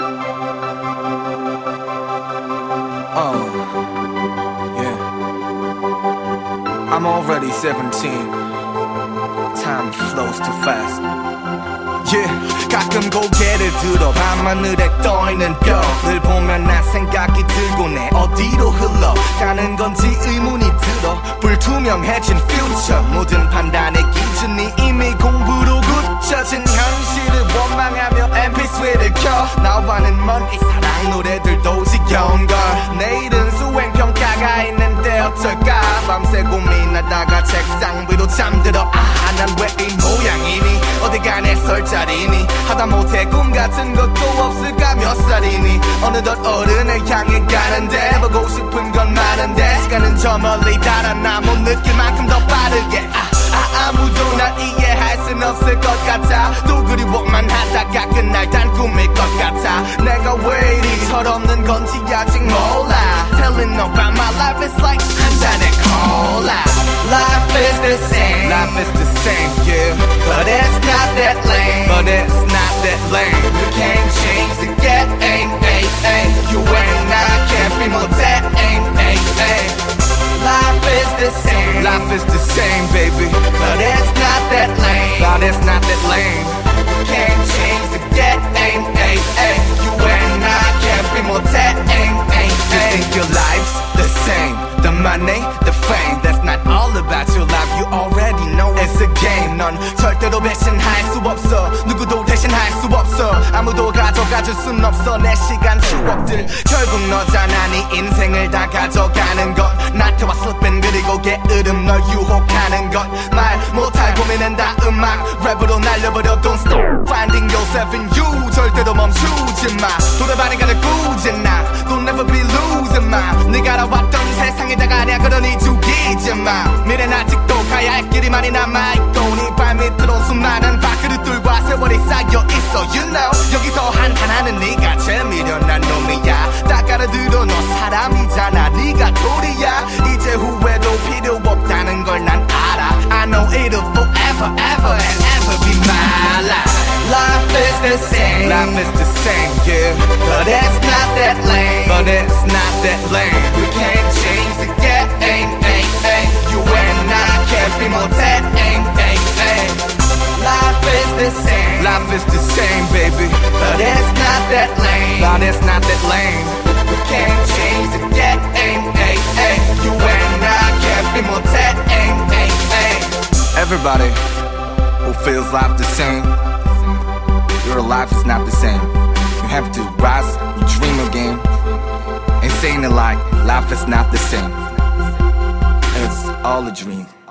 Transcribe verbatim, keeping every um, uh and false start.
Oh, yeah. I'm already seventeen. Time flows too fast. Yeah, 가끔 고개를 들어 밤하늘에 떠있는 별을 보면 난 생각이 들고 내 어디로 흘러가는 건지 의문이 들어. 불투명해진 future, 모든 판단의 기준이 이미 공부로 굳혀진 현실을 원망하며 엠피쓰리를 켜. 나와는 먼 이 사랑 노래들도 지겨운걸. 내일은 수행평가가 있는데 어쩔까. 밤새 고민하다가 책상 위로 잠들어. 아, 난 왜 이 모양이니, 어디가 내 설 자리니, 하다못해 꿈 같은 것도 없을까. 몇 살이니, 어느덧 어른을 향해 가는데 보고 싶은 건 많은데 시간은 저 멀리 달아나 못 느낄 만큼 더 빠르게. 아, 아, 아무도 날 이해할 순 없을 것 같아. 또 그리워만 하다가 끝날 단 꿈일 것 같아. 내가 왜 이리 철없는 건지 아직 몰라. Telling about my life is like 한 잔의 cola. Life is the same, life is the same, yeah. But it's not that lame, but it's not that lame. You can't change the game, ay, ay. You and I can't be more that aim, ay, ay. Life is the same, life is the same, baby. But it's not that lame, but it's not that lame. You can't change the game, ay, ay. You and I can't be more that aim, ay, ay. You think your life's the same, the money, the fame. That's not all about your life, you already know it's a game. 넌 절대로 배신할 수 없어, 누구도 대신할 수 없어. 아무도 가져가줄 순 없어 내 시간 추억들. 결국 너잖아 네 인생을 다 가져가는 것. 나태와 슬픈 그리고 게으름 널 유혹하는 것. 말 못할 고민은 다 음악 랩으로 날려버려. Don't stop finding yourself in you. 절대로 멈추지 마. 돌아가는 가를 꾸지 나. Don't never be losing my. 네가 알아왔던 세상에다가 아냐 그러니 죽이지 마. 미래는 아직도 가야 할 길이 많이 남아있고 네 발밑으로 수많은 밥그릇들과 세월이 쌓여있어. You know 여기서 한탄하는 네가 제일 미련한 놈이야. 딱 알아들어 너 사람이잖아. 네가 돌이야. 이제 후회도 필요 없다는 걸 난 알아. I know it'll forever ever and ever be my life. Life is the same, life is the same, yeah. But it's not that lame, but it's not that lame. You can't change the game, ay, ay. You and I can't be more that aim, ay, ay. Life is the same, life is the same, baby. But it's not that lame, but it's not that lame. You can't change the game, ay, ay. You and I can't be more that aim, ay, ay. Everybody who feels life the same, your life is not the same. You have to rise, you dream again, and saying it like life is not the same. It's all a dream.